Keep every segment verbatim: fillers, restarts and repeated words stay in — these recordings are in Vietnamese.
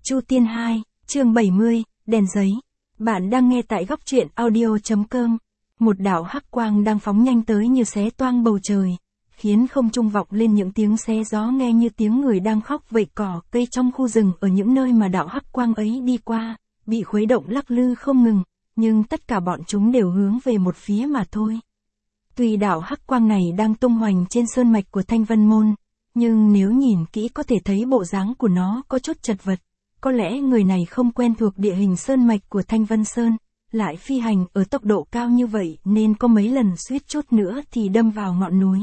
Chu Tiên hai, chương bảy mươi, đèn giấy. Bạn đang nghe tại góc truyện audio.com. Một đạo hắc quang đang phóng nhanh tới như xé toang bầu trời, khiến không trung vọng lên những tiếng xé gió nghe như tiếng người đang khóc vậy. Cỏ cây trong khu rừng ở những nơi mà đạo hắc quang ấy đi qua, bị khuấy động lắc lư không ngừng, nhưng tất cả bọn chúng đều hướng về một phía mà thôi. Tuy đạo hắc quang này đang tung hoành trên sơn mạch của Thanh Vân Môn, nhưng nếu nhìn kỹ có thể thấy bộ dáng của nó có chút chật vật. Có lẽ người này không quen thuộc địa hình sơn mạch của Thanh Vân Sơn, lại phi hành ở tốc độ cao như vậy nên có mấy lần suýt chút nữa thì đâm vào ngọn núi.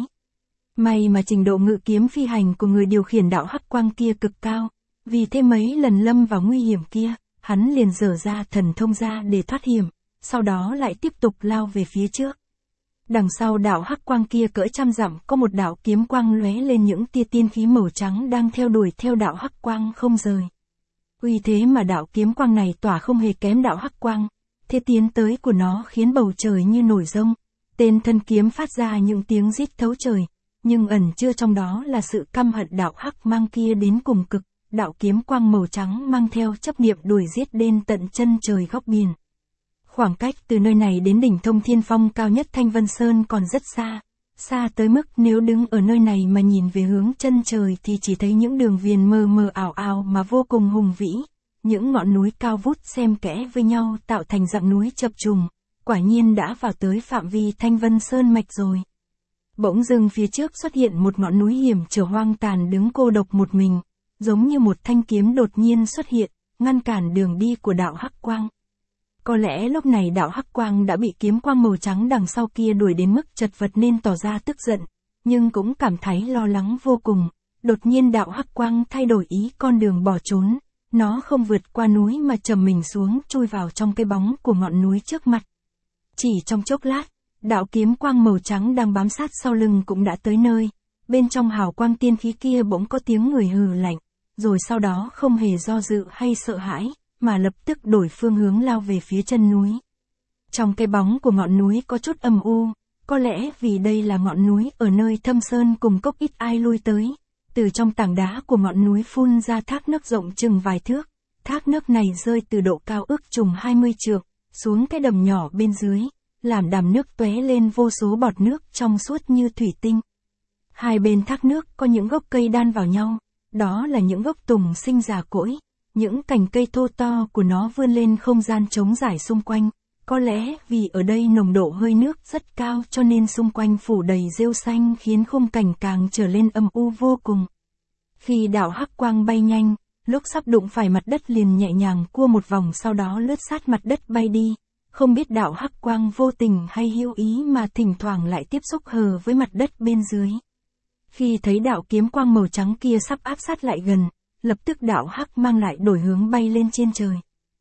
May mà trình độ ngự kiếm phi hành của người điều khiển đạo hắc quang kia cực cao, vì thế mấy lần lâm vào nguy hiểm kia, hắn liền dở ra thần thông ra để thoát hiểm, sau đó lại tiếp tục lao về phía trước. Đằng sau đạo hắc quang kia cỡ trăm dặm có một đạo kiếm quang lóe lên những tia tiên khí màu trắng đang theo đuổi theo đạo hắc quang không rời. Uy thế mà đạo kiếm quang này tỏa không hề kém đạo hắc quang, thế tiến tới của nó khiến bầu trời như nổi giông, tên thân kiếm phát ra những tiếng rít thấu trời, nhưng ẩn chứa trong đó là sự căm hận đạo hắc mang kia đến cùng cực. Đạo kiếm quang màu trắng mang theo chấp niệm đuổi giết đến tận chân trời góc biển. Khoảng cách từ nơi này đến đỉnh Thông Thiên Phong cao nhất Thanh Vân Sơn còn rất xa, xa tới mức nếu đứng ở nơi này mà nhìn về hướng chân trời thì chỉ thấy những đường viền mờ mờ ảo ảo mà vô cùng hùng vĩ, những ngọn núi cao vút xen kẽ với nhau tạo thành dạng núi chập trùng, quả nhiên đã vào tới phạm vi Thanh Vân Sơn mạch rồi. Bỗng dưng phía trước xuất hiện một ngọn núi hiểm trở hoang tàn đứng cô độc một mình, giống như một thanh kiếm đột nhiên xuất hiện, ngăn cản đường đi của đạo hắc quang. Có lẽ lúc này đạo hắc quang đã bị kiếm quang màu trắng đằng sau kia đuổi đến mức chật vật nên tỏ ra tức giận, nhưng cũng cảm thấy lo lắng vô cùng. Đột nhiên đạo hắc quang thay đổi ý con đường bỏ trốn, nó không vượt qua núi mà trầm mình xuống chui vào trong cái bóng của ngọn núi trước mặt. Chỉ trong chốc lát, đạo kiếm quang màu trắng đang bám sát sau lưng cũng đã tới nơi, bên trong hào quang tiên khí kia bỗng có tiếng người hừ lạnh, rồi sau đó không hề do dự hay sợ hãi, mà lập tức đổi phương hướng lao về phía chân núi. Trong cái bóng của ngọn núi có chút âm u, có lẽ vì đây là ngọn núi ở nơi thâm sơn cùng cốc ít ai lui tới. Từ trong tảng đá của ngọn núi phun ra thác nước rộng chừng vài thước, thác nước này rơi từ độ cao ước chừng hai mươi trượng, xuống cái đầm nhỏ bên dưới, làm đàm nước tóe lên vô số bọt nước trong suốt như thủy tinh. Hai bên thác nước có những gốc cây đan vào nhau, đó là những gốc tùng sinh già cỗi. Những cành cây thô to của nó vươn lên không gian trống rải xung quanh, có lẽ vì ở đây nồng độ hơi nước rất cao cho nên xung quanh phủ đầy rêu xanh khiến khung cảnh càng trở lên âm u vô cùng. Khi đạo hắc quang bay nhanh, lúc sắp đụng phải mặt đất liền nhẹ nhàng cua một vòng sau đó lướt sát mặt đất bay đi, không biết đạo hắc quang vô tình hay hữu ý mà thỉnh thoảng lại tiếp xúc hờ với mặt đất bên dưới. Khi thấy đạo kiếm quang màu trắng kia sắp áp sát lại gần, lập tức đạo hắc mang lại đổi hướng bay lên trên trời.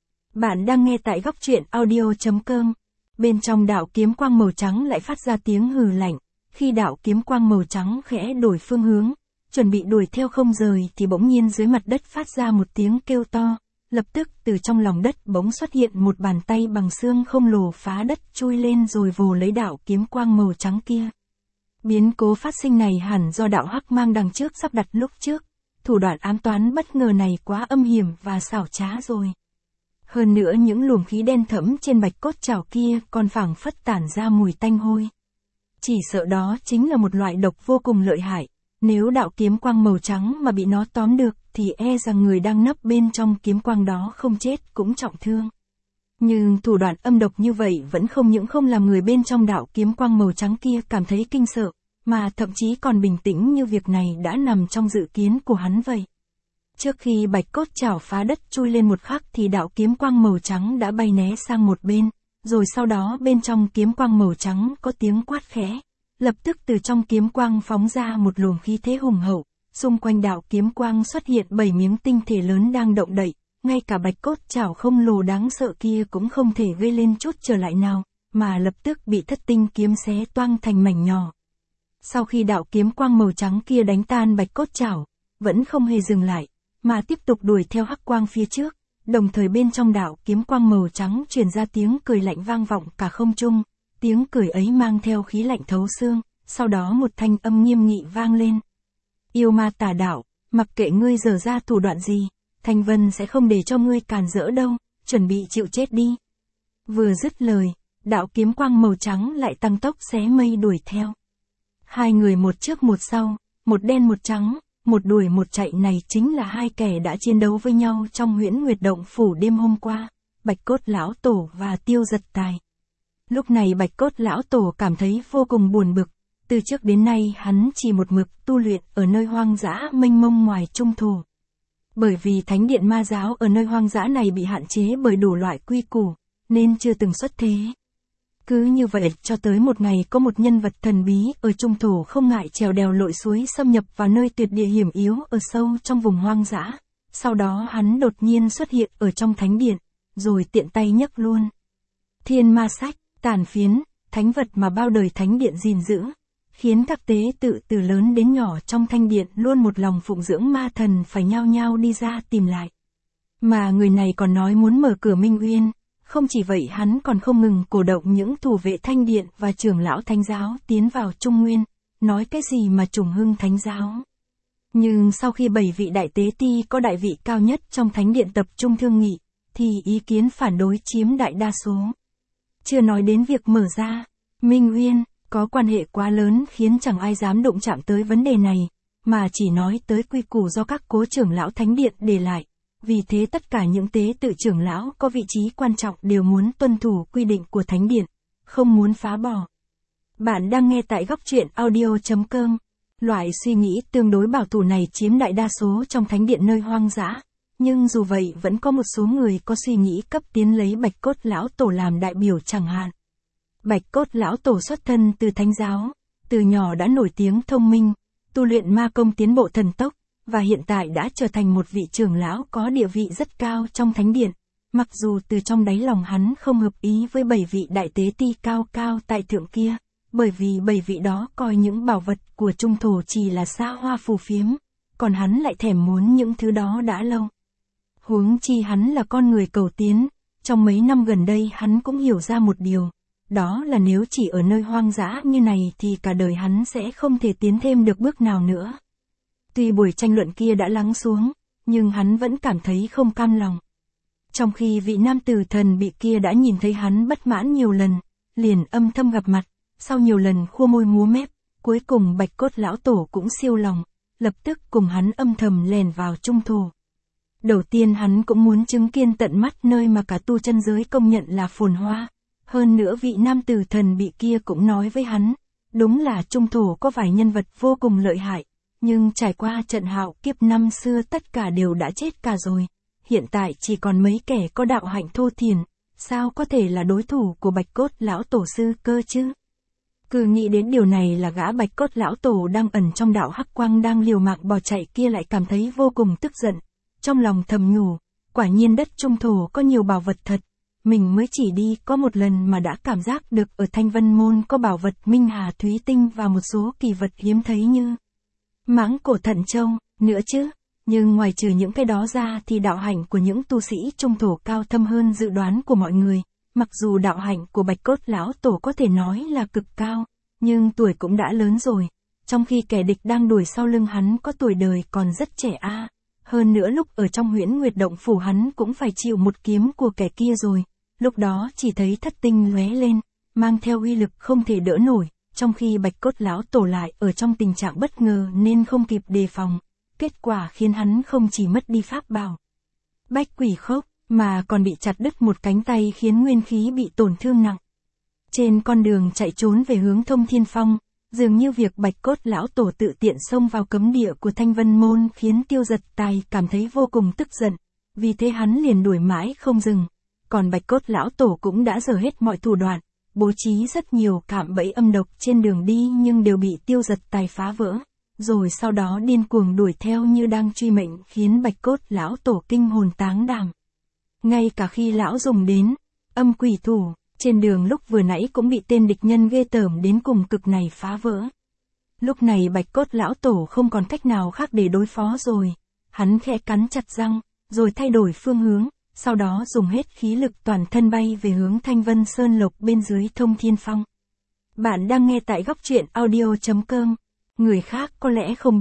Bạn đang nghe tại góc truyện audio.com. Bên trong đạo kiếm quang màu trắng lại phát ra tiếng hừ lạnh, khi đạo kiếm quang màu trắng khẽ đổi phương hướng, chuẩn bị đuổi theo không rời thì bỗng nhiên dưới mặt đất phát ra một tiếng kêu to, lập tức từ trong lòng đất bỗng xuất hiện một bàn tay bằng xương khổng lồ phá đất chui lên rồi vồ lấy đạo kiếm quang màu trắng kia. Biến cố phát sinh này hẳn do đạo hắc mang đằng trước sắp đặt lúc trước. Thủ đoạn ám toán bất ngờ này quá âm hiểm và xảo trá rồi. Hơn nữa những luồng khí đen thẫm trên bạch cốt trảo kia còn phảng phất tản ra mùi tanh hôi. Chỉ sợ đó chính là một loại độc vô cùng lợi hại, nếu đạo kiếm quang màu trắng mà bị nó tóm được thì e rằng người đang nấp bên trong kiếm quang đó không chết cũng trọng thương. Nhưng thủ đoạn âm độc như vậy vẫn không những không làm người bên trong đạo kiếm quang màu trắng kia cảm thấy kinh sợ, mà thậm chí còn bình tĩnh như việc này đã nằm trong dự kiến của hắn vậy. Trước khi bạch cốt chảo phá đất chui lên một khắc thì đạo kiếm quang màu trắng đã bay né sang một bên, rồi sau đó bên trong kiếm quang màu trắng có tiếng quát khẽ, lập tức từ trong kiếm quang phóng ra một luồng khí thế hùng hậu, xung quanh đạo kiếm quang xuất hiện bảy miếng tinh thể lớn đang động đậy, ngay cả bạch cốt chảo khổng lồ đáng sợ kia cũng không thể gây lên chút trở lại nào, mà lập tức bị thất tinh kiếm xé toang thành mảnh nhỏ. Sau khi đạo kiếm quang màu trắng kia đánh tan bạch cốt chảo, vẫn không hề dừng lại, mà tiếp tục đuổi theo hắc quang phía trước, đồng thời bên trong đạo kiếm quang màu trắng truyền ra tiếng cười lạnh vang vọng cả không trung, tiếng cười ấy mang theo khí lạnh thấu xương, sau đó một thanh âm nghiêm nghị vang lên. Yêu ma tà đạo, mặc kệ ngươi giở ra thủ đoạn gì, Thanh Vân sẽ không để cho ngươi càn rỡ đâu, chuẩn bị chịu chết đi. Vừa dứt lời, đạo kiếm quang màu trắng lại tăng tốc xé mây đuổi theo. Hai người một trước một sau, một đen một trắng, một đuổi một chạy này chính là hai kẻ đã chiến đấu với nhau trong Huyễn Nguyệt Động Phủ đêm hôm qua, Bạch Cốt Lão Tổ và Tiêu Giật Tài. Lúc này Bạch Cốt Lão Tổ cảm thấy vô cùng buồn bực, từ trước đến nay hắn chỉ một mực tu luyện ở nơi hoang dã mênh mông ngoài trung thổ. Bởi vì Thánh Điện Ma Giáo ở nơi hoang dã này bị hạn chế bởi đủ loại quy củ, nên chưa từng xuất thế. Cứ như vậy cho tới một ngày có một nhân vật thần bí ở trung thổ không ngại trèo đèo lội suối xâm nhập vào nơi tuyệt địa hiểm yếu ở sâu trong vùng hoang dã. Sau đó hắn đột nhiên xuất hiện ở trong thánh điện, rồi tiện tay nhấc luôn thiên ma sách, tàn phiến, thánh vật mà bao đời thánh điện gìn giữ, khiến các tế tự từ lớn đến nhỏ trong thanh điện luôn một lòng phụng dưỡng ma thần phải nhao nhao đi ra tìm lại. Mà người này còn nói muốn mở cửa Minh Uyên. Không chỉ vậy hắn còn không ngừng cổ động những thủ vệ thanh điện và trưởng lão thánh giáo tiến vào Trung Nguyên, nói cái gì mà trùng hưng thánh giáo. Nhưng sau khi bảy vị đại tế ti có đại vị cao nhất trong thánh điện tập trung thương nghị, thì ý kiến phản đối chiếm đại đa số. Chưa nói đến việc mở ra, Minh Uyên, có quan hệ quá lớn khiến chẳng ai dám động chạm tới vấn đề này, mà chỉ nói tới quy củ do các cố trưởng lão thánh điện để lại. Vì thế tất cả những tế tự trưởng lão có vị trí quan trọng đều muốn tuân thủ quy định của thánh điện, không muốn phá bỏ. Bạn đang nghe tại góc truyện audio chấm com. Loại suy nghĩ tương đối bảo thủ này chiếm đại đa số trong thánh điện nơi hoang dã, nhưng dù vậy vẫn có một số người có suy nghĩ cấp tiến lấy Bạch Cốt Lão Tổ làm đại biểu chẳng hạn. Bạch Cốt Lão Tổ xuất thân từ thánh giáo, từ nhỏ đã nổi tiếng thông minh, tu luyện ma công tiến bộ thần tốc, và hiện tại đã trở thành một vị trưởng lão có địa vị rất cao trong thánh điện, mặc dù từ trong đáy lòng hắn không hợp ý với bảy vị đại tế ti cao cao tại thượng kia, bởi vì bảy vị đó coi những bảo vật của trung thổ chỉ là xa hoa phù phiếm, còn hắn lại thèm muốn những thứ đó đã lâu. Huống chi hắn là con người cầu tiến, trong mấy năm gần đây hắn cũng hiểu ra một điều, đó là nếu chỉ ở nơi hoang dã như này thì cả đời hắn sẽ không thể tiến thêm được bước nào nữa. Tuy buổi tranh luận kia đã lắng xuống, nhưng hắn vẫn cảm thấy không cam lòng. Trong khi vị nam tử thần bị kia đã nhìn thấy hắn bất mãn nhiều lần, liền âm thầm gặp mặt, sau nhiều lần khua môi múa mép, cuối cùng Bạch Cốt Lão Tổ cũng siêu lòng, lập tức cùng hắn âm thầm lèn vào trung thổ. Đầu tiên hắn cũng muốn chứng kiến tận mắt nơi mà cả tu chân giới công nhận là phồn hoa, hơn nữa vị nam tử thần bị kia cũng nói với hắn, đúng là trung thổ có vài nhân vật vô cùng lợi hại. Nhưng trải qua trận hạo kiếp năm xưa tất cả đều đã chết cả rồi, hiện tại chỉ còn mấy kẻ có đạo hạnh thô thiển, sao có thể là đối thủ của Bạch Cốt Lão Tổ sư cơ chứ? Cứ nghĩ đến điều này là gã Bạch Cốt Lão Tổ đang ẩn trong đạo hắc quang đang liều mạng bỏ chạy kia lại cảm thấy vô cùng tức giận, trong lòng thầm nhủ, quả nhiên đất trung thổ có nhiều bảo vật thật, mình mới chỉ đi có một lần mà đã cảm giác được ở Thanh Vân Môn có bảo vật Minh Hà Thúy Tinh và một số kỳ vật hiếm thấy như Mãng Cổ Thận Châu, nữa chứ, nhưng ngoài trừ những cái đó ra thì đạo hạnh của những tu sĩ trung thổ cao thâm hơn dự đoán của mọi người, mặc dù đạo hạnh của Bạch Cốt Lão Tổ có thể nói là cực cao, nhưng tuổi cũng đã lớn rồi, trong khi kẻ địch đang đuổi sau lưng hắn có tuổi đời còn rất trẻ a. À. Hơn nữa lúc ở trong Huyễn Nguyệt Động Phủ hắn cũng phải chịu một kiếm của kẻ kia rồi, lúc đó chỉ thấy thất tinh lóe lên, mang theo uy lực không thể đỡ nổi. Trong khi Bạch Cốt Lão Tổ lại ở trong tình trạng bất ngờ nên không kịp đề phòng, kết quả khiến hắn không chỉ mất đi pháp bảo Bách Quỷ Khốc, mà còn bị chặt đứt một cánh tay khiến nguyên khí bị tổn thương nặng. Trên con đường chạy trốn về hướng Thông Thiên Phong, dường như việc Bạch Cốt Lão Tổ tự tiện xông vào cấm địa của Thanh Vân Môn khiến Tiêu Giật Tài cảm thấy vô cùng tức giận, vì thế hắn liền đuổi mãi không dừng, còn Bạch Cốt Lão Tổ cũng đã dở hết mọi thủ đoạn, bố trí rất nhiều cạm bẫy âm độc trên đường đi nhưng đều bị Tiêu Giật Tài phá vỡ, rồi sau đó điên cuồng đuổi theo như đang truy mệnh khiến Bạch Cốt Lão Tổ kinh hồn táng đảm. Ngay cả khi lão dùng đến âm quỷ thủ, trên đường lúc vừa nãy cũng bị tên địch nhân ghê tởm đến cùng cực này phá vỡ. Lúc này Bạch Cốt Lão Tổ không còn cách nào khác để đối phó rồi, hắn khẽ cắn chặt răng, rồi thay đổi phương hướng. Sau đó dùng hết khí lực toàn thân bay về hướng Thanh Vân Sơn Lộc bên dưới Thông Thiên Phong. Bạn đang nghe tại góc truyện audio chấm com. Người khác có lẽ không biết,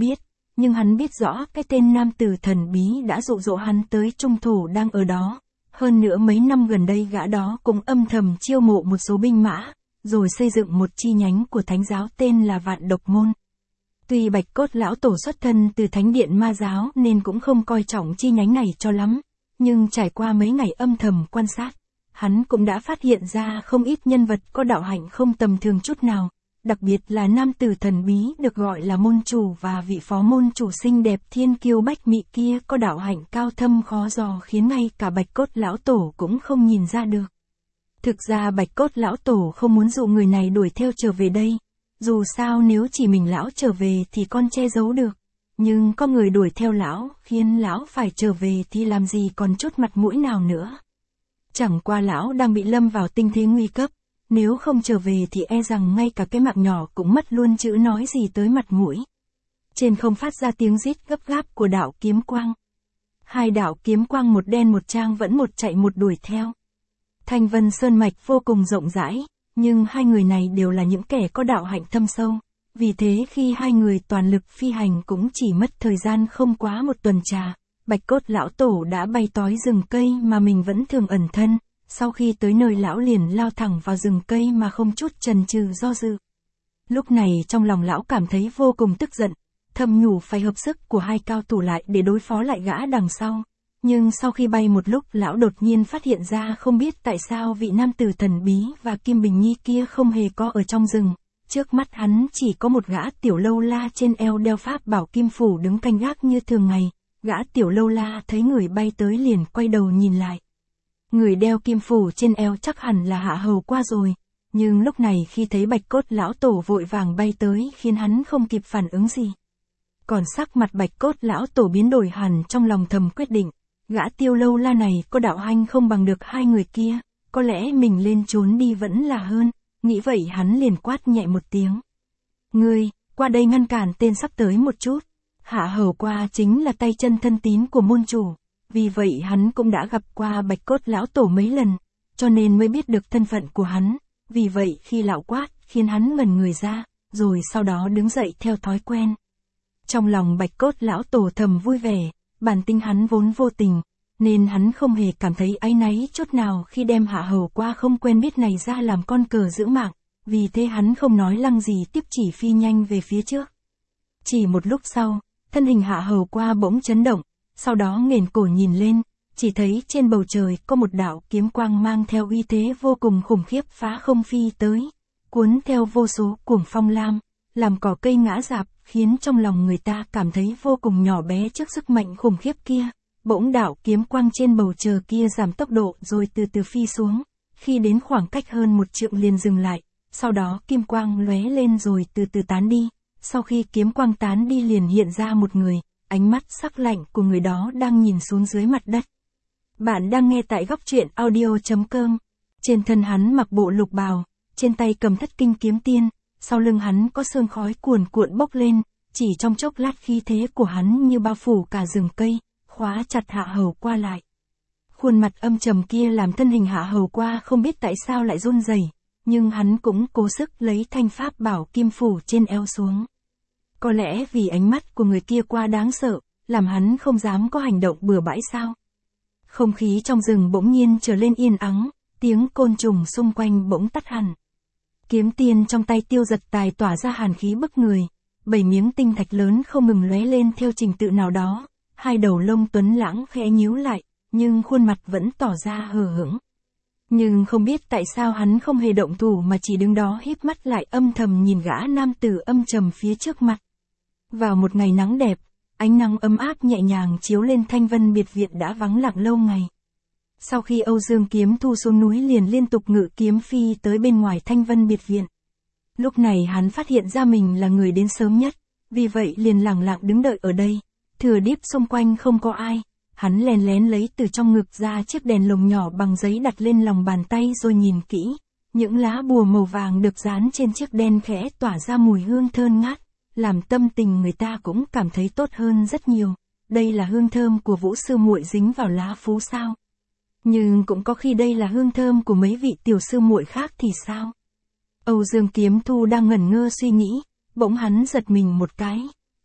nhưng hắn biết rõ cái tên nam tử thần bí đã dụ dỗ hắn tới trung thổ đang ở đó. Hơn nữa mấy năm gần đây gã đó cũng âm thầm chiêu mộ một số binh mã, rồi xây dựng một chi nhánh của thánh giáo tên là Vạn Độc Môn. Tuy Bạch Cốt lão tổ xuất thân từ thánh điện ma giáo nên cũng không coi trọng chi nhánh này cho lắm, nhưng trải qua mấy ngày âm thầm quan sát, hắn cũng đã phát hiện ra không ít nhân vật có đạo hạnh không tầm thường chút nào, đặc biệt là nam tử thần bí được gọi là môn chủ và vị phó môn chủ xinh đẹp thiên kiêu bách mị kia có đạo hạnh cao thâm khó dò khiến ngay cả Bạch Cốt lão tổ cũng không nhìn ra được. Thực ra Bạch Cốt lão tổ không muốn dụ người này đuổi theo trở về đây, dù sao nếu chỉ mình lão trở về thì con che giấu được, nhưng có người đuổi theo lão khiến lão phải trở về thì làm gì còn chút mặt mũi nào nữa. Chẳng qua lão đang bị lâm vào tình thế nguy cấp, nếu không trở về thì e rằng ngay cả cái mạng nhỏ cũng mất luôn chữ nói gì tới mặt mũi. Trên không phát ra tiếng rít gấp gáp của đạo kiếm quang. Hai đạo kiếm quang một đen một trang vẫn một chạy một đuổi theo. Thanh Vân Sơn Mạch vô cùng rộng rãi, nhưng hai người này đều là những kẻ có đạo hạnh thâm sâu. Vì thế khi hai người toàn lực phi hành cũng chỉ mất thời gian không quá một tuần trà, Bạch Cốt lão tổ đã bay tói rừng cây mà mình vẫn thường ẩn thân. Sau khi tới nơi lão liền lao thẳng vào rừng cây mà không chút chần chừ do dự. Lúc này trong lòng lão cảm thấy vô cùng tức giận, thầm nhủ phải hợp sức của hai cao thủ lại để đối phó lại gã đằng sau. Nhưng sau khi bay một lúc lão đột nhiên phát hiện ra không biết tại sao vị nam tử thần bí và Kim Bình Nhi kia không hề có ở trong rừng. Trước mắt hắn chỉ có một gã tiểu lâu la trên eo đeo pháp bảo kim phủ đứng canh gác như thường ngày. Gã tiểu lâu la thấy người bay tới liền quay đầu nhìn lại. Người đeo kim phủ trên eo chắc hẳn là Hạ Hầu Qua rồi, nhưng lúc này khi thấy Bạch Cốt lão tổ vội vàng bay tới khiến hắn không kịp phản ứng gì. Còn sắc mặt Bạch Cốt lão tổ biến đổi hẳn, trong lòng thầm quyết định, gã tiêu lâu la này có đạo hạnh không bằng được hai người kia, có lẽ mình lên trốn đi vẫn là hơn, nghĩ vậy hắn liền quát nhẹ một tiếng. Ngươi, qua đây ngăn cản tên sắp tới một chút. Hạ Hầu Qua chính là tay chân thân tín của môn chủ. Vì vậy hắn cũng đã gặp qua Bạch Cốt lão tổ mấy lần, cho nên mới biết được thân phận của hắn. Vì vậy khi lão quát, khiến hắn ngẩn người ra, rồi sau đó đứng dậy theo thói quen. Trong lòng Bạch Cốt lão tổ thầm vui vẻ, bản tính hắn vốn vô tình, nên hắn không hề cảm thấy áy náy chút nào khi đem Hạ Hầu Qua không quen biết này ra làm con cờ giữ mạng. Vì thế hắn không nói lăng gì tiếp chỉ phi nhanh về phía trước. Chỉ một lúc sau, thân hình Hạ Hầu Qua bỗng chấn động. Sau đó nghển cổ nhìn lên, chỉ thấy trên bầu trời có một đạo kiếm quang mang theo uy thế vô cùng khủng khiếp phá không phi tới, cuốn theo vô số cuồng phong lam, làm cỏ cây ngã rạp, khiến trong lòng người ta cảm thấy vô cùng nhỏ bé trước sức mạnh khủng khiếp kia. Bỗng đạo kiếm quang trên bầu trời kia giảm tốc độ rồi từ từ phi xuống, khi đến khoảng cách hơn một trượng liền dừng lại, sau đó kim quang lóe lên rồi từ từ tán đi, sau khi kiếm quang tán đi liền hiện ra một người. Ánh mắt sắc lạnh của người đó đang nhìn xuống dưới mặt đất. Bạn đang nghe tại góc truyện audio chấm com. Trên thân hắn mặc bộ lục bào, trên tay cầm thất kinh kiếm tiên, sau lưng hắn có sương khói cuồn cuộn bốc lên, chỉ trong chốc lát khí thế của hắn như bao phủ cả rừng cây, khóa chặt Hạ Hầu Qua lại. Khuôn mặt âm trầm kia làm thân hình Hạ Hầu Qua không biết tại sao lại run rẩy, nhưng hắn cũng cố sức lấy thanh pháp bảo kim phủ trên eo xuống. Có lẽ vì ánh mắt của người kia quá đáng sợ, làm hắn không dám có hành động bừa bãi sao. Không khí trong rừng bỗng nhiên trở lên yên ắng, tiếng côn trùng xung quanh bỗng tắt hẳn. Kiếm tiên trong tay Tiêu Giật Tài tỏa ra hàn khí bức người, bảy miếng tinh thạch lớn không ngừng lóe lên theo trình tự nào đó, hai đầu lông tuấn lãng khẽ nhíu lại, nhưng khuôn mặt vẫn tỏ ra hờ hững. Nhưng không biết tại sao hắn không hề động thủ mà chỉ đứng đó híp mắt lại âm thầm nhìn gã nam tử âm trầm phía trước mặt. Vào một ngày nắng đẹp, ánh nắng ấm áp nhẹ nhàng chiếu lên Thanh Vân biệt viện đã vắng lặng lâu ngày. Sau khi Âu Dương Kiếm Thu xuống núi liền liên tục ngự kiếm phi tới bên ngoài Thanh Vân biệt viện. Lúc này hắn phát hiện ra mình là người đến sớm nhất, vì vậy liền lặng lặng đứng đợi ở đây. Thừa dịp xung quanh không có ai, hắn lén lén lấy từ trong ngực ra chiếc đèn lồng nhỏ bằng giấy đặt lên lòng bàn tay rồi nhìn kỹ. Những lá bùa màu vàng được dán trên chiếc đèn khẽ tỏa ra mùi hương thơm ngát, làm tâm tình người ta cũng cảm thấy tốt hơn rất nhiều. Đây là hương thơm của Vũ sư muội dính vào lá phú sao? Nhưng cũng có khi đây là hương thơm của mấy vị tiểu sư muội khác thì sao? Âu Dương Kiếm Thu đang ngẩn ngơ suy nghĩ, bỗng hắn giật mình một cái,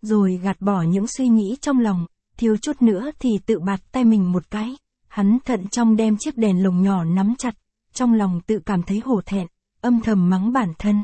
rồi gạt bỏ những suy nghĩ trong lòng, thiếu chút nữa thì tự bạt tay mình một cái. Hắn thận trọng đem chiếc đèn lồng nhỏ nắm chặt, trong lòng tự cảm thấy hổ thẹn, âm thầm mắng bản thân.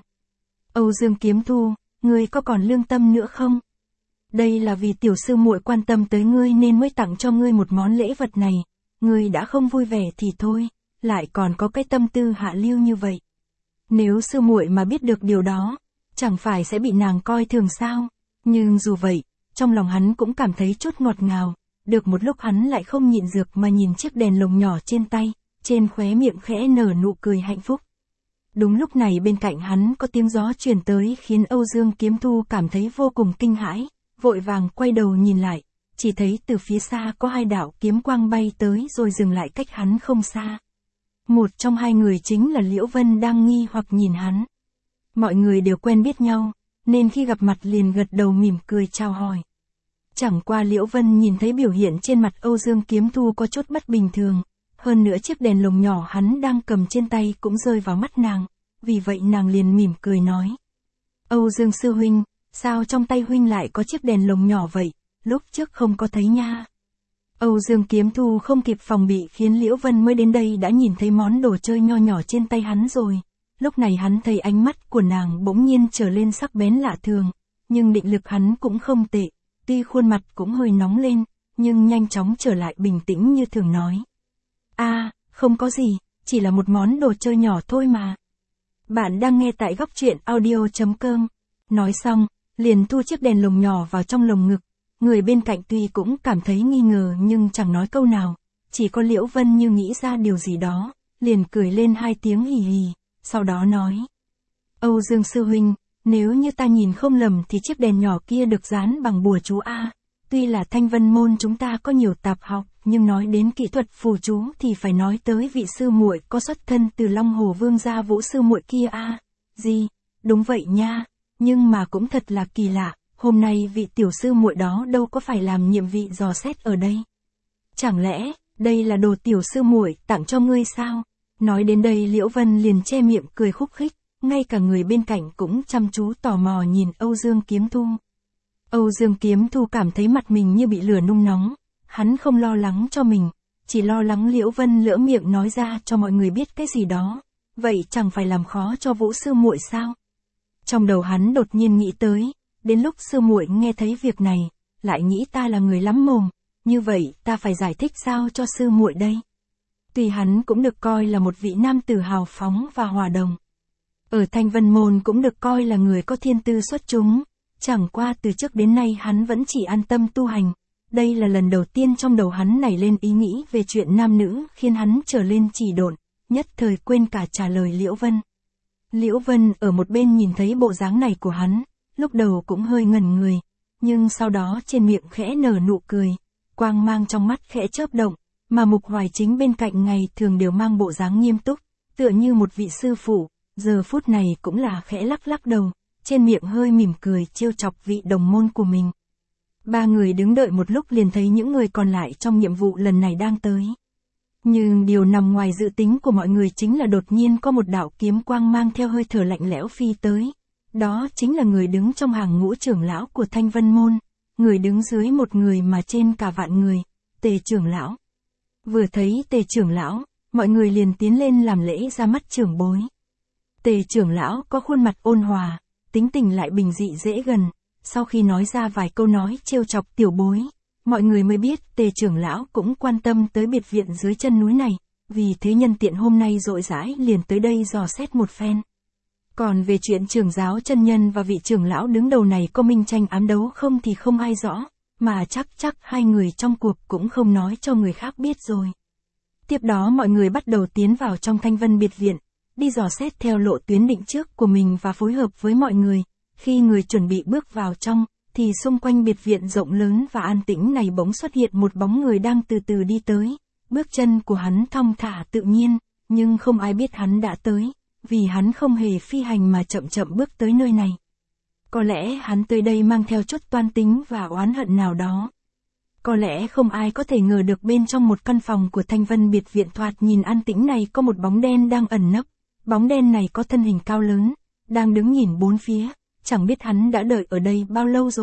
Âu Dương Kiếm Thu, ngươi có còn lương tâm nữa không? Đây là vì tiểu sư muội quan tâm tới ngươi nên mới tặng cho ngươi một món lễ vật này, ngươi đã không vui vẻ thì thôi, lại còn có cái tâm tư hạ lưu như vậy. Nếu sư muội mà biết được điều đó, chẳng phải sẽ bị nàng coi thường sao? Nhưng dù vậy, trong lòng hắn cũng cảm thấy chút ngọt ngào, được một lúc hắn lại không nhịn được mà nhìn chiếc đèn lồng nhỏ trên tay, trên khóe miệng khẽ nở nụ cười hạnh phúc. Đúng lúc này bên cạnh hắn có tiếng gió truyền tới khiến Âu Dương Kiếm Thu cảm thấy vô cùng kinh hãi, vội vàng quay đầu nhìn lại, chỉ thấy từ phía xa có hai đạo kiếm quang bay tới rồi dừng lại cách hắn không xa. Một trong hai người chính là Liễu Vân đang nghi hoặc nhìn hắn. Mọi người đều quen biết nhau, nên khi gặp mặt liền gật đầu mỉm cười chào hỏi. Chẳng qua Liễu Vân nhìn thấy biểu hiện trên mặt Âu Dương Kiếm Thu có chút bất bình thường, hơn nữa chiếc đèn lồng nhỏ hắn đang cầm trên tay cũng rơi vào mắt nàng, vì vậy nàng liền mỉm cười nói. Âu Dương sư huynh, sao trong tay huynh lại có chiếc đèn lồng nhỏ vậy, lúc trước không có thấy nha. Âu Dương Kiếm Thu không kịp phòng bị khiến Liễu Vân mới đến đây đã nhìn thấy món đồ chơi nho nhỏ trên tay hắn rồi. Lúc này hắn thấy ánh mắt của nàng bỗng nhiên trở lên sắc bén lạ thường, nhưng định lực hắn cũng không tệ, tuy khuôn mặt cũng hơi nóng lên, nhưng nhanh chóng trở lại bình tĩnh như thường nói. A, à, không có gì, chỉ là một món đồ chơi nhỏ thôi mà. Bạn đang nghe tại góc truyện audio chấm com. Nói xong, liền thu chiếc đèn lồng nhỏ vào trong lồng ngực. Người bên cạnh tuy cũng cảm thấy nghi ngờ nhưng chẳng nói câu nào, chỉ có Liễu Vân như nghĩ ra điều gì đó, liền cười lên hai tiếng hì hì, sau đó nói. Âu Dương sư huynh, nếu như ta nhìn không lầm thì chiếc đèn nhỏ kia được dán bằng bùa chú A. Tuy là Thanh Vân môn chúng ta có nhiều tạp học, nhưng nói đến kỹ thuật phù chú thì phải nói tới vị sư muội có xuất thân từ Long Hồ Vương gia Vũ sư muội kia A. Gì? Đúng vậy nha, nhưng mà cũng thật là kỳ lạ. Hôm nay vị tiểu sư muội đó đâu có phải làm nhiệm vụ dò xét ở đây. Chẳng lẽ, đây là đồ tiểu sư muội tặng cho ngươi sao? Nói đến đây Liễu Vân liền che miệng cười khúc khích, ngay cả người bên cạnh cũng chăm chú tò mò nhìn Âu Dương Kiếm Thu. Âu Dương Kiếm Thu cảm thấy mặt mình như bị lửa nung nóng, hắn không lo lắng cho mình, chỉ lo lắng Liễu Vân lỡ miệng nói ra cho mọi người biết cái gì đó, vậy chẳng phải làm khó cho Vũ sư muội sao? Trong đầu hắn đột nhiên nghĩ tới, đến lúc sư muội nghe thấy việc này, lại nghĩ ta là người lắm mồm, như vậy ta phải giải thích sao cho sư muội đây? Tuy hắn cũng được coi là một vị nam tử hào phóng và hòa đồng. Ở Thanh Vân môn cũng được coi là người có thiên tư xuất chúng, chẳng qua từ trước đến nay hắn vẫn chỉ an tâm tu hành. Đây là lần đầu tiên trong đầu hắn nảy lên ý nghĩ về chuyện nam nữ khiến hắn trở lên chỉ độn, nhất thời quên cả trả lời Liễu Vân. Liễu Vân ở một bên nhìn thấy bộ dáng này của hắn, lúc đầu cũng hơi ngẩn người, nhưng sau đó trên miệng khẽ nở nụ cười, quang mang trong mắt khẽ chớp động, mà Mục Hoài Chính bên cạnh ngày thường đều mang bộ dáng nghiêm túc, tựa như một vị sư phụ, giờ phút này cũng là khẽ lắc lắc đầu, trên miệng hơi mỉm cười trêu chọc vị đồng môn của mình. Ba người đứng đợi một lúc liền thấy những người còn lại trong nhiệm vụ lần này đang tới. Nhưng điều nằm ngoài dự tính của mọi người chính là đột nhiên có một đạo kiếm quang mang theo hơi thở lạnh lẽo phi tới. Đó chính là người đứng trong hàng ngũ trưởng lão của Thanh Vân môn, người đứng dưới một người mà trên cả vạn người, Tề trưởng lão. Vừa thấy Tề trưởng lão, mọi người liền tiến lên làm lễ ra mắt trưởng bối. Tề trưởng lão có khuôn mặt ôn hòa, tính tình lại bình dị dễ gần, sau khi nói ra vài câu nói trêu chọc tiểu bối, mọi người mới biết Tề trưởng lão cũng quan tâm tới biệt viện dưới chân núi này, vì thế nhân tiện hôm nay rỗi rãi liền tới đây dò xét một phen. Còn về chuyện trưởng giáo chân nhân và vị trưởng lão đứng đầu này có minh tranh ám đấu không thì không ai rõ, mà chắc chắc hai người trong cuộc cũng không nói cho người khác biết rồi. Tiếp đó mọi người bắt đầu tiến vào trong Thanh Vân biệt viện, đi dò xét theo lộ tuyến định trước của mình và phối hợp với mọi người. Khi người chuẩn bị bước vào trong, thì xung quanh biệt viện rộng lớn và an tĩnh này bỗng xuất hiện một bóng người đang từ từ đi tới. Bước chân của hắn thong thả tự nhiên, nhưng không ai biết hắn đã tới, vì hắn không hề phi hành mà chậm chậm bước tới nơi này. Có lẽ hắn tới đây mang theo chút toan tính và oán hận nào đó. Có lẽ không ai có thể ngờ được bên trong một căn phòng của Thanh Vân biệt viện thoạt nhìn an tĩnh này có một bóng đen đang ẩn nấp. Bóng đen này có thân hình cao lớn, đang đứng nhìn bốn phía, chẳng biết hắn đã đợi ở đây bao lâu rồi,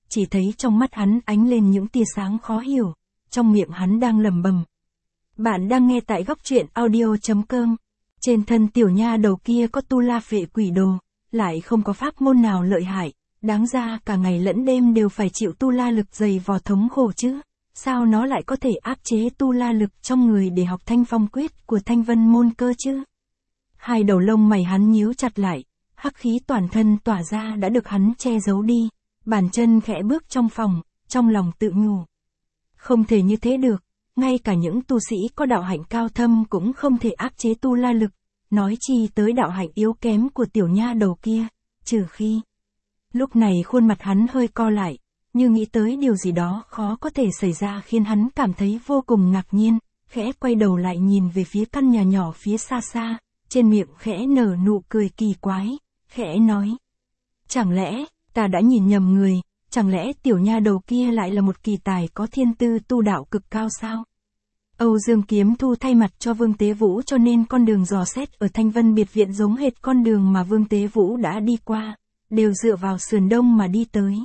chỉ thấy trong mắt hắn ánh lên những tia sáng khó hiểu, trong miệng hắn đang lẩm bẩm. Bạn đang nghe tại góc truyện audio.com. Trên thân tiểu nha đầu kia có tu la phệ quỷ đồ, lại không có pháp môn nào lợi hại, đáng ra cả ngày lẫn đêm đều phải chịu tu la lực dày vò thống khổ chứ. Sao nó lại có thể áp chế tu la lực trong người để học thanh phong quyết của thanh vân môn cơ chứ? Hai đầu lông mày hắn nhíu chặt lại, hắc khí toàn thân tỏa ra đã được hắn che giấu đi, bàn chân khẽ bước trong phòng, trong lòng tự nhủ. Không thể như thế được, ngay cả những tu sĩ có đạo hạnh cao thâm cũng không thể áp chế tu la lực, nói chi tới đạo hạnh yếu kém của tiểu nha đầu kia, trừ khi. Lúc này khuôn mặt hắn hơi co lại, như nghĩ tới điều gì đó khó có thể xảy ra khiến hắn cảm thấy vô cùng ngạc nhiên, khẽ quay đầu lại nhìn về phía căn nhà nhỏ phía xa xa, trên miệng khẽ nở nụ cười kỳ quái, khẽ nói. Chẳng lẽ, ta đã nhìn nhầm người, chẳng lẽ tiểu nha đầu kia lại là một kỳ tài có thiên tư tu đạo cực cao sao? Âu Dương Kiếm Thu thay mặt cho Vương Tế Vũ cho nên con đường dò xét ở Thanh Vân Biệt Viện giống hệt con đường mà Vương Tế Vũ đã đi qua, đều dựa vào sườn đông mà đi tới.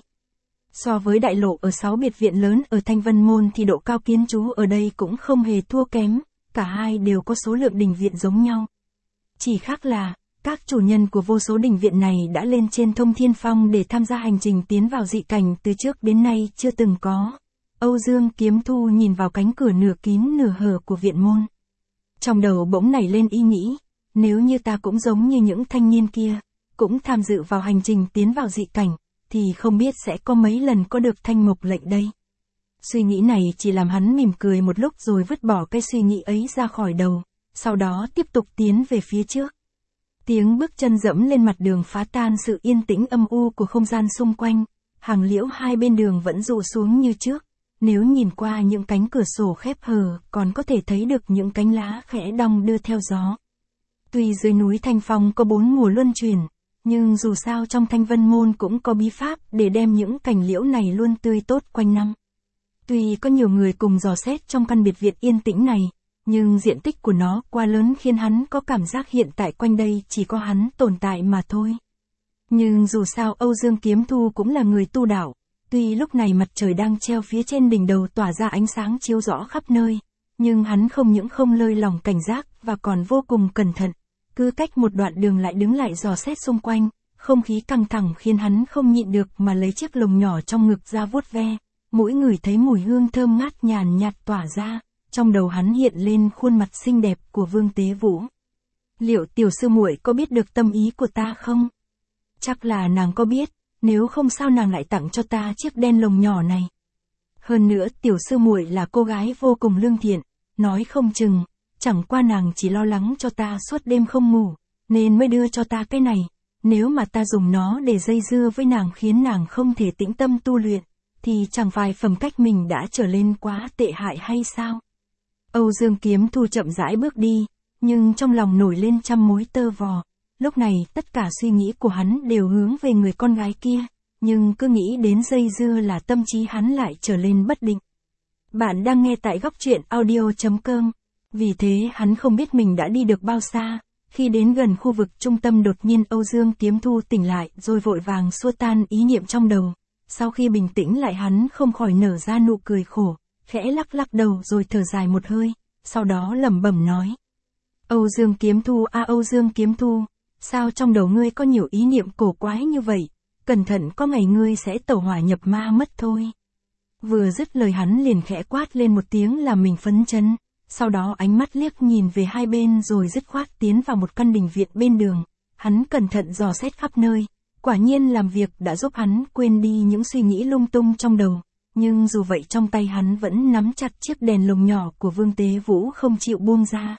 So với đại lộ ở sáu biệt viện lớn ở Thanh Vân Môn thì độ cao kiến trú ở đây cũng không hề thua kém, cả hai đều có số lượng đình viện giống nhau. Chỉ khác là, các chủ nhân của vô số đình viện này đã lên trên Thông Thiên Phong để tham gia hành trình tiến vào dị cảnh từ trước đến nay chưa từng có. Âu Dương Kiếm Thu nhìn vào cánh cửa nửa kín nửa hở của viện môn. Trong đầu bỗng nảy lên ý nghĩ, nếu như ta cũng giống như những thanh niên kia, cũng tham dự vào hành trình tiến vào dị cảnh, thì không biết sẽ có mấy lần có được thanh mộc lệnh đây. Suy nghĩ này chỉ làm hắn mỉm cười một lúc rồi vứt bỏ cái suy nghĩ ấy ra khỏi đầu, sau đó tiếp tục tiến về phía trước. Tiếng bước chân dẫm lên mặt đường phá tan sự yên tĩnh âm u của không gian xung quanh, hàng liễu hai bên đường vẫn rụ xuống như trước, nếu nhìn qua những cánh cửa sổ khép hờ còn có thể thấy được những cánh lá khẽ đong đưa theo gió. Tuy dưới núi Thanh Phong có bốn mùa luân chuyển, nhưng dù sao trong Thanh Vân Môn cũng có bí pháp để đem những cành liễu này luôn tươi tốt quanh năm. Tuy có nhiều người cùng dò xét trong căn biệt viện yên tĩnh này, nhưng diện tích của nó quá lớn khiến hắn có cảm giác hiện tại quanh đây chỉ có hắn tồn tại mà thôi. Nhưng dù sao Âu Dương Kiếm Thu cũng là người tu đạo, tuy lúc này mặt trời đang treo phía trên đỉnh đầu tỏa ra ánh sáng chiếu rõ khắp nơi, nhưng hắn không những không lơi lỏng cảnh giác và còn vô cùng cẩn thận. Cứ cách một đoạn đường lại đứng lại dò xét xung quanh, không khí căng thẳng khiến hắn không nhịn được mà lấy chiếc lồng nhỏ trong ngực ra vuốt ve, mỗi người thấy mùi hương thơm ngát nhàn nhạt tỏa ra, trong đầu hắn hiện lên khuôn mặt xinh đẹp của Vương Tế Vũ. Liệu tiểu sư muội có biết được tâm ý của ta không? Chắc là nàng có biết, nếu không sao nàng lại tặng cho ta chiếc đen lồng nhỏ này. Hơn nữa tiểu sư muội là cô gái vô cùng lương thiện, nói không chừng, chẳng qua nàng chỉ lo lắng cho ta suốt đêm không ngủ, nên mới đưa cho ta cái này, nếu mà ta dùng nó để dây dưa với nàng khiến nàng không thể tĩnh tâm tu luyện, thì chẳng phải phẩm cách mình đã trở lên quá tệ hại hay sao? Âu Dương Kiếm Thu chậm rãi bước đi, nhưng trong lòng nổi lên trăm mối tơ vò, lúc này tất cả suy nghĩ của hắn đều hướng về người con gái kia, nhưng cứ nghĩ đến dây dưa là tâm trí hắn lại trở lên bất định. Bạn đang nghe tại góc truyện audio.com. Vì thế hắn không biết mình đã đi được bao xa, khi đến gần khu vực trung tâm đột nhiên Âu Dương Kiếm Thu tỉnh lại rồi vội vàng xua tan ý niệm trong đầu. Sau khi bình tĩnh lại hắn không khỏi nở ra nụ cười khổ, khẽ lắc lắc đầu rồi thở dài một hơi, sau đó lẩm bẩm nói. Âu Dương Kiếm Thu a Âu Dương Kiếm Thu, sao trong đầu ngươi có nhiều ý niệm cổ quái như vậy, cẩn thận có ngày ngươi sẽ tẩu hỏa nhập ma mất thôi. Vừa dứt lời hắn liền khẽ quát lên một tiếng làm mình phấn chấn. Sau đó ánh mắt liếc nhìn về hai bên rồi dứt khoát tiến vào một căn đình viện bên đường, hắn cẩn thận dò xét khắp nơi, quả nhiên làm việc đã giúp hắn quên đi những suy nghĩ lung tung trong đầu, nhưng dù vậy trong tay hắn vẫn nắm chặt chiếc đèn lồng nhỏ của Vương Tế Vũ không chịu buông ra.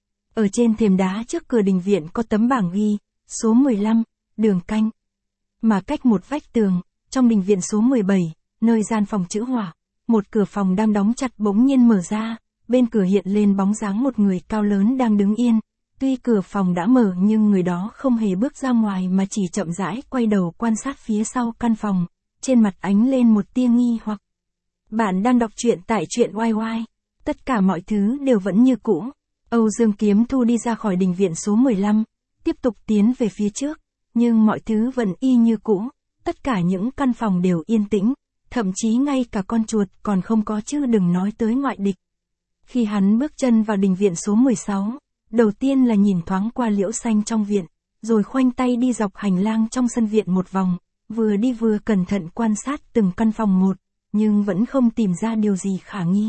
Ở trên thềm đá trước cửa đình viện có tấm bảng ghi, số mười lăm, đường canh. Mà cách một vách tường, trong đình viện số mười bảy, nơi gian phòng chữ hỏa, một cửa phòng đang đóng chặt bỗng nhiên mở ra. Bên cửa hiện lên bóng dáng một người cao lớn đang đứng yên, tuy cửa phòng đã mở nhưng người đó không hề bước ra ngoài mà chỉ chậm rãi quay đầu quan sát phía sau căn phòng, trên mặt ánh lên một tia nghi hoặc. Bạn đang đọc truyện tại truyện oai oai, tất cả mọi thứ đều vẫn như cũ. Âu Dương Kiếm Thu đi ra khỏi đình viện số mười lăm, tiếp tục tiến về phía trước, nhưng mọi thứ vẫn y như cũ, tất cả những căn phòng đều yên tĩnh, thậm chí ngay cả con chuột còn không có chứ đừng nói tới ngoại địch. Khi hắn bước chân vào đình viện số mười sáu, đầu tiên là nhìn thoáng qua liễu xanh trong viện, rồi khoanh tay đi dọc hành lang trong sân viện một vòng, vừa đi vừa cẩn thận quan sát từng căn phòng một, nhưng vẫn không tìm ra điều gì khả nghi.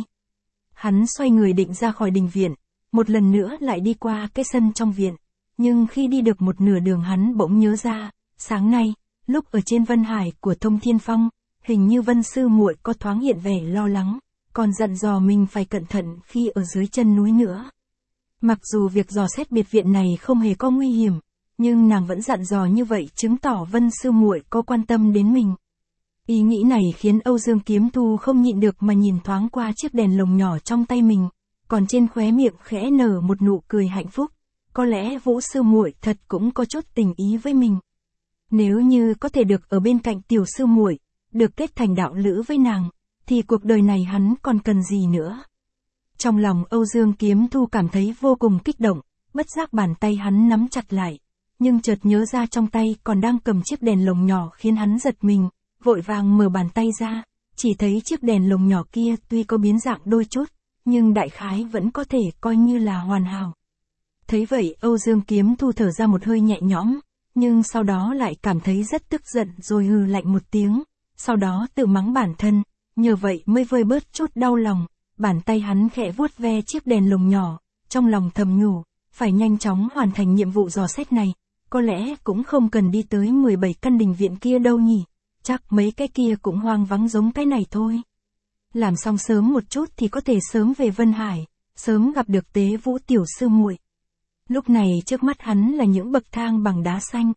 Hắn xoay người định ra khỏi đình viện, một lần nữa lại đi qua cái sân trong viện, nhưng khi đi được một nửa đường hắn bỗng nhớ ra, sáng nay, lúc ở trên Vân Hải của Thông Thiên Phong, hình như Vân sư muội có thoáng hiện vẻ lo lắng, còn dặn dò mình phải cẩn thận khi ở dưới chân núi nữa. Mặc dù việc dò xét biệt viện này không hề có nguy hiểm, nhưng nàng vẫn dặn dò như vậy chứng tỏ Vân sư muội có quan tâm đến mình. Ý nghĩ này khiến Âu Dương Kiếm Thu không nhịn được mà nhìn thoáng qua chiếc đèn lồng nhỏ trong tay mình, còn trên khóe miệng khẽ nở một nụ cười hạnh phúc. Có lẽ Vũ sư muội thật cũng có chút tình ý với mình. Nếu như có thể được ở bên cạnh tiểu sư muội, được kết thành đạo lữ với nàng, thì cuộc đời này hắn còn cần gì nữa. Trong lòng Âu Dương Kiếm Thu cảm thấy vô cùng kích động, bất giác bàn tay hắn nắm chặt lại, nhưng chợt nhớ ra trong tay còn đang cầm chiếc đèn lồng nhỏ khiến hắn giật mình, vội vàng mở bàn tay ra, chỉ thấy chiếc đèn lồng nhỏ kia tuy có biến dạng đôi chút, nhưng đại khái vẫn có thể coi như là hoàn hảo. Thấy vậy Âu Dương Kiếm Thu thở ra một hơi nhẹ nhõm, nhưng sau đó lại cảm thấy rất tức giận rồi hừ lạnh một tiếng, sau đó tự mắng bản thân, nhờ vậy mới vơi bớt chút đau lòng, bàn tay hắn khẽ vuốt ve chiếc đèn lồng nhỏ, trong lòng thầm nhủ, phải nhanh chóng hoàn thành nhiệm vụ dò xét này, có lẽ cũng không cần đi tới mười bảy căn đình viện kia đâu nhỉ, chắc mấy cái kia cũng hoang vắng giống cái này thôi. Làm xong sớm một chút thì có thể sớm về Vân Hải, sớm gặp được Tế Vũ tiểu sư muội. Lúc này trước mắt hắn là những bậc thang bằng đá xanh.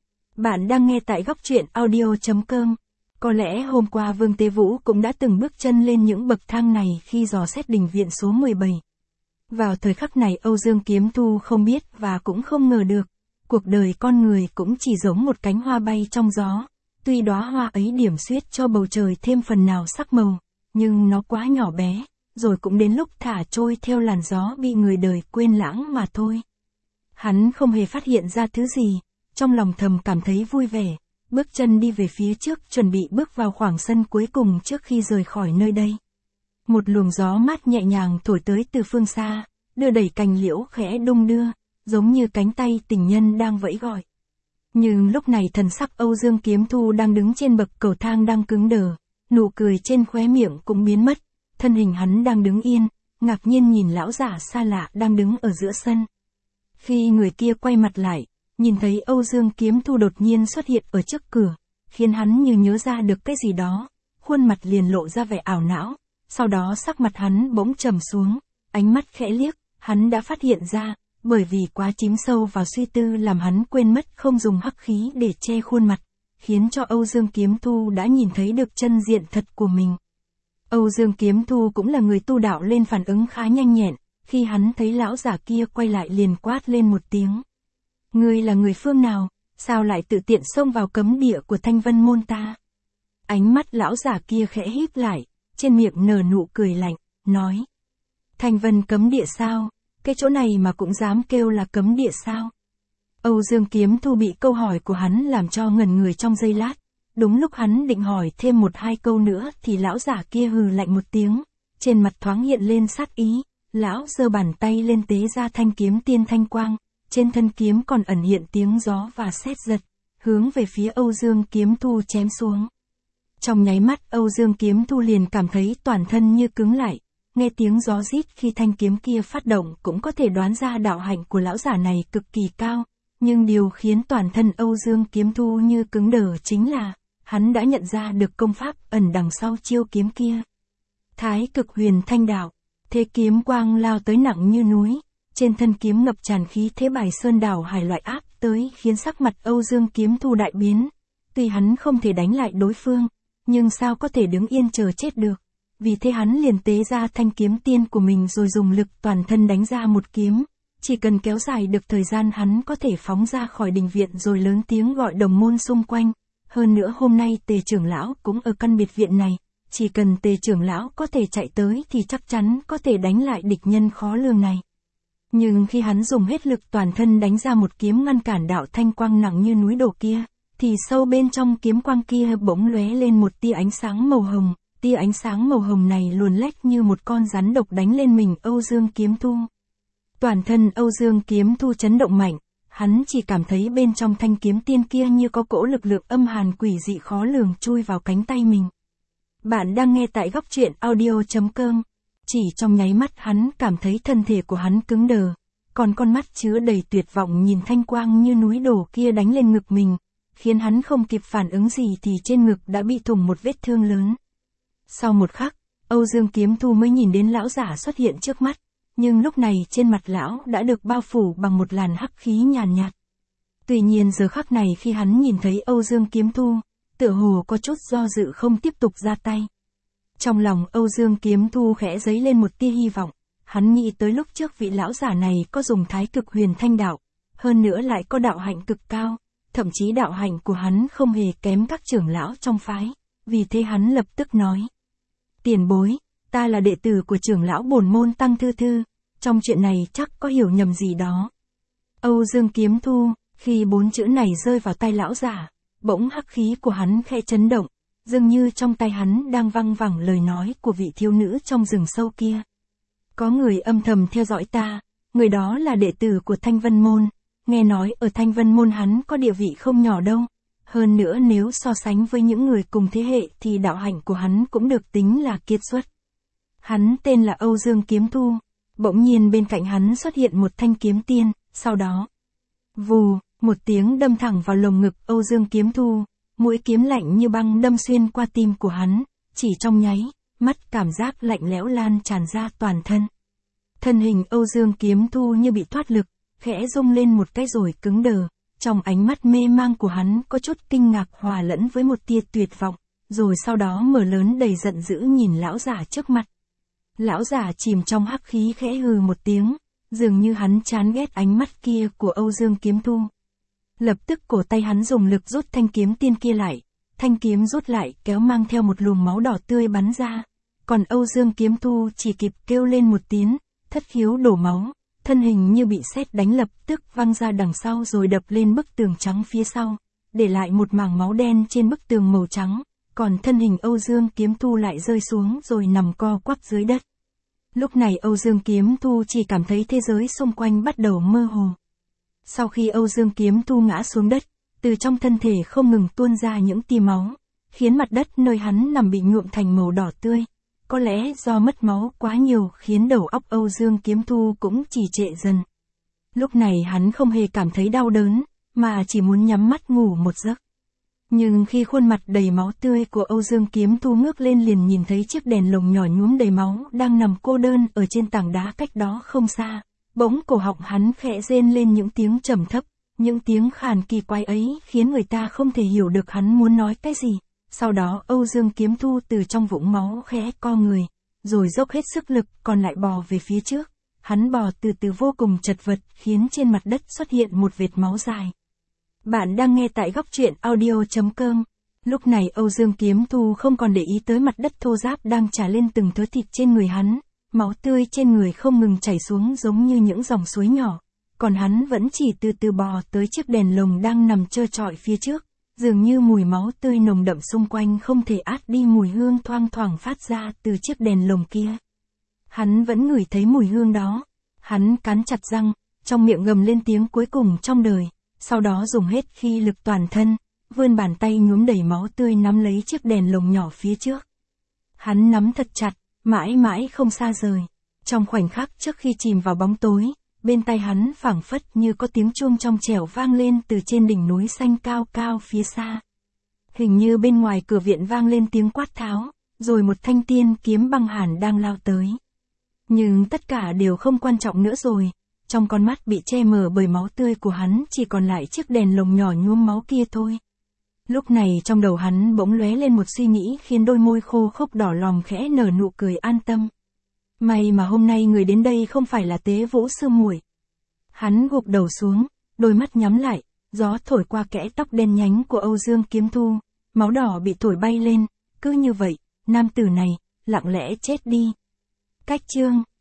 Bạn đang nghe tại góc truyện audio chấm com. Có lẽ hôm qua Vương Tế Vũ cũng đã từng bước chân lên những bậc thang này khi dò xét đình viện số mười bảy. Vào thời khắc này Âu Dương Kiếm Thu không biết và cũng không ngờ được, cuộc đời con người cũng chỉ giống một cánh hoa bay trong gió, tuy đóa hoa ấy điểm xuyết cho bầu trời thêm phần nào sắc màu, nhưng nó quá nhỏ bé, rồi cũng đến lúc thả trôi theo làn gió bị người đời quên lãng mà thôi. Hắn không hề phát hiện ra thứ gì, trong lòng thầm cảm thấy vui vẻ, bước chân đi về phía trước chuẩn bị bước vào khoảng sân cuối cùng trước khi rời khỏi nơi đây. Một luồng gió mát nhẹ nhàng thổi tới từ phương xa, đưa đẩy cành liễu khẽ đung đưa, giống như cánh tay tình nhân đang vẫy gọi. Nhưng lúc này thần sắc Âu Dương Kiếm Thu đang đứng trên bậc cầu thang đang cứng đờ, nụ cười trên khóe miệng cũng biến mất, thân hình hắn đang đứng yên, ngạc nhiên nhìn lão giả xa lạ đang đứng ở giữa sân. Khi người kia quay mặt lại, nhìn thấy Âu Dương Kiếm Thu đột nhiên xuất hiện ở trước cửa, khiến hắn như nhớ ra được cái gì đó, khuôn mặt liền lộ ra vẻ ảo não, sau đó sắc mặt hắn bỗng trầm xuống, ánh mắt khẽ liếc, hắn đã phát hiện ra, bởi vì quá chìm sâu vào suy tư làm hắn quên mất không dùng hắc khí để che khuôn mặt, khiến cho Âu Dương Kiếm Thu đã nhìn thấy được chân diện thật của mình. Âu Dương Kiếm Thu cũng là người tu đạo lên phản ứng khá nhanh nhẹn, khi hắn thấy lão giả kia quay lại liền quát lên một tiếng. Ngươi là người phương nào, sao lại tự tiện xông vào cấm địa của Thanh Vân môn ta? Ánh mắt lão giả kia khẽ híp lại, trên miệng nở nụ cười lạnh, nói. Thanh Vân cấm địa sao? Cái chỗ này mà cũng dám kêu là cấm địa sao? Âu Dương Kiếm Thu bị câu hỏi của hắn làm cho ngẩn người trong giây lát. Đúng lúc hắn định hỏi thêm một hai câu nữa thì lão giả kia hừ lạnh một tiếng, trên mặt thoáng hiện lên sát ý, lão giơ bàn tay lên tế ra thanh kiếm tiên thanh quang, trên thân kiếm còn ẩn hiện tiếng gió và sét giật, hướng về phía Âu Dương Kiếm Thu chém xuống. Trong nháy mắt Âu Dương Kiếm Thu liền cảm thấy toàn thân như cứng lại, nghe tiếng gió rít khi thanh kiếm kia phát động cũng có thể đoán ra đạo hạnh của lão giả này cực kỳ cao, nhưng điều khiến toàn thân Âu Dương Kiếm Thu như cứng đờ chính là, hắn đã nhận ra được công pháp ẩn đằng sau chiêu kiếm kia. Thái Cực Huyền Thanh Đạo, thế kiếm quang lao tới nặng như núi, trên thân kiếm ngập tràn khí thế bài sơn đảo hải loại áp tới khiến sắc mặt Âu Dương Kiếm Thu đại biến. Tuy hắn không thể đánh lại đối phương, nhưng sao có thể đứng yên chờ chết được. Vì thế hắn liền tế ra thanh kiếm tiên của mình rồi dùng lực toàn thân đánh ra một kiếm. Chỉ cần kéo dài được thời gian hắn có thể phóng ra khỏi đình viện rồi lớn tiếng gọi đồng môn xung quanh. Hơn nữa hôm nay Tề trưởng lão cũng ở căn biệt viện này. Chỉ cần Tề trưởng lão có thể chạy tới thì chắc chắn có thể đánh lại địch nhân khó lường này. Nhưng khi hắn dùng hết lực toàn thân đánh ra một kiếm ngăn cản đạo thanh quang nặng như núi đổ kia, thì sâu bên trong kiếm quang kia bỗng lóe lên một tia ánh sáng màu hồng, tia ánh sáng màu hồng này luồn lách như một con rắn độc đánh lên mình Âu Dương Kiếm Thu. Toàn thân Âu Dương Kiếm Thu chấn động mạnh, hắn chỉ cảm thấy bên trong thanh kiếm tiên kia như có cỗ lực lượng âm hàn quỷ dị khó lường chui vào cánh tay mình. Bạn đang nghe tại góc truyện audio.com. Chỉ trong nháy mắt hắn cảm thấy thân thể của hắn cứng đờ, còn con mắt chứa đầy tuyệt vọng nhìn thanh quang như núi đổ kia đánh lên ngực mình, khiến hắn không kịp phản ứng gì thì trên ngực đã bị thủng một vết thương lớn. Sau một khắc, Âu Dương Kiếm Thu mới nhìn đến lão giả xuất hiện trước mắt, nhưng lúc này trên mặt lão đã được bao phủ bằng một làn hắc khí nhàn nhạt, nhạt. Tuy nhiên giờ khắc này khi hắn nhìn thấy Âu Dương Kiếm Thu, tựa hồ có chút do dự không tiếp tục ra tay. Trong lòng Âu Dương Kiếm Thu khẽ dấy lên một tia hy vọng, hắn nghĩ tới lúc trước vị lão giả này có dùng thái cực huyền thanh đạo, hơn nữa lại có đạo hạnh cực cao, thậm chí đạo hạnh của hắn không hề kém các trưởng lão trong phái, vì thế hắn lập tức nói. Tiền bối, ta là đệ tử của trưởng lão bổn môn Tăng Thư Thư, trong chuyện này chắc có hiểu nhầm gì đó. Âu Dương Kiếm Thu, khi bốn chữ này rơi vào tay lão giả, bỗng hắc khí của hắn khẽ chấn động, dường như trong tay hắn đang văng vẳng lời nói của vị thiếu nữ trong rừng sâu kia. Có người âm thầm theo dõi ta, người đó là đệ tử của Thanh Vân Môn, nghe nói ở Thanh Vân Môn hắn có địa vị không nhỏ đâu. Hơn nữa nếu so sánh với những người cùng thế hệ thì đạo hạnh của hắn cũng được tính là kiệt xuất. Hắn tên là Âu Dương Kiếm Thu, bỗng nhiên bên cạnh hắn xuất hiện một thanh kiếm tiên, sau đó, vù, một tiếng đâm thẳng vào lồng ngực Âu Dương Kiếm Thu, mũi kiếm lạnh như băng đâm xuyên qua tim của hắn, chỉ trong nháy, mắt cảm giác lạnh lẽo lan tràn ra toàn thân. Thân hình Âu Dương Kiếm Thu như bị thoát lực, khẽ rung lên một cái rồi cứng đờ. Trong ánh mắt mê mang của hắn có chút kinh ngạc hòa lẫn với một tia tuyệt vọng, rồi sau đó mở lớn đầy giận dữ nhìn lão giả trước mặt. Lão giả chìm trong hắc khí khẽ hừ một tiếng, dường như hắn chán ghét ánh mắt kia của Âu Dương Kiếm Thu. Lập tức cổ tay hắn dùng lực rút thanh kiếm tiên kia lại, thanh kiếm rút lại kéo mang theo một luồng máu đỏ tươi bắn ra, còn Âu Dương Kiếm Thu chỉ kịp kêu lên một tiếng, thất khiếu đổ máu. Thân hình như bị sét đánh lập tức văng ra đằng sau rồi đập lên bức tường trắng phía sau, để lại một mảng máu đen trên bức tường màu trắng, còn thân hình Âu Dương Kiếm Thu lại rơi xuống rồi nằm co quắp dưới đất. Lúc này Âu Dương Kiếm Thu chỉ cảm thấy thế giới xung quanh bắt đầu mơ hồ. Sau khi Âu Dương Kiếm Thu ngã xuống đất, từ trong thân thể không ngừng tuôn ra những tia máu, khiến mặt đất nơi hắn nằm bị nhuộm thành màu đỏ tươi. Có lẽ do mất máu quá nhiều khiến đầu óc Âu Dương Kiếm Thu cũng trì trệ dần. Lúc này hắn không hề cảm thấy đau đớn, mà chỉ muốn nhắm mắt ngủ một giấc. Nhưng khi khuôn mặt đầy máu tươi của Âu Dương Kiếm Thu ngước lên liền nhìn thấy chiếc đèn lồng nhỏ nhuốm đầy máu đang nằm cô đơn ở trên tảng đá cách đó không xa. Bỗng cổ họng hắn khẽ rên lên những tiếng trầm thấp, những tiếng khàn kỳ quái ấy khiến người ta không thể hiểu được hắn muốn nói cái gì. Sau đó Âu Dương Kiếm Thu từ trong vũng máu khẽ co người, rồi dốc hết sức lực còn lại bò về phía trước. Hắn bò từ từ vô cùng chật vật khiến trên mặt đất xuất hiện một vệt máu dài. Bạn đang nghe tại góc truyện audio.com. Lúc này Âu Dương Kiếm Thu không còn để ý tới mặt đất thô ráp đang trà lên từng thớ thịt trên người hắn. Máu tươi trên người không ngừng chảy xuống giống như những dòng suối nhỏ. Còn hắn vẫn chỉ từ từ bò tới chiếc đèn lồng đang nằm trơ trọi phía trước. Dường như mùi máu tươi nồng đậm xung quanh không thể át đi mùi hương thoang thoảng phát ra từ chiếc đèn lồng kia. Hắn vẫn ngửi thấy mùi hương đó. Hắn cắn chặt răng, trong miệng gầm lên tiếng cuối cùng trong đời. Sau đó dùng hết khí lực toàn thân, vươn bàn tay nhuốm đầy máu tươi nắm lấy chiếc đèn lồng nhỏ phía trước. Hắn nắm thật chặt, mãi mãi không xa rời. Trong khoảnh khắc trước khi chìm vào bóng tối, bên tai hắn phảng phất như có tiếng chuông trong trẻo vang lên từ trên đỉnh núi xanh cao cao phía xa. Hình như bên ngoài cửa viện vang lên tiếng quát tháo, rồi một thanh tiên kiếm băng hàn đang lao tới. Nhưng tất cả đều không quan trọng nữa rồi. Trong con mắt bị che mờ bởi máu tươi của hắn chỉ còn lại chiếc đèn lồng nhỏ nhuốm máu kia thôi. Lúc này trong đầu hắn bỗng lóe lên một suy nghĩ khiến đôi môi khô khốc đỏ lòm khẽ nở nụ cười an tâm. May mà hôm nay người đến đây không phải là Tế Vũ sư muội. Hắn gục đầu xuống, đôi mắt nhắm lại, gió thổi qua kẽ tóc đen nhánh của Âu Dương Kiếm Thu, máu đỏ bị thổi bay lên, cứ như vậy, nam tử này, lặng lẽ chết đi. Cách chương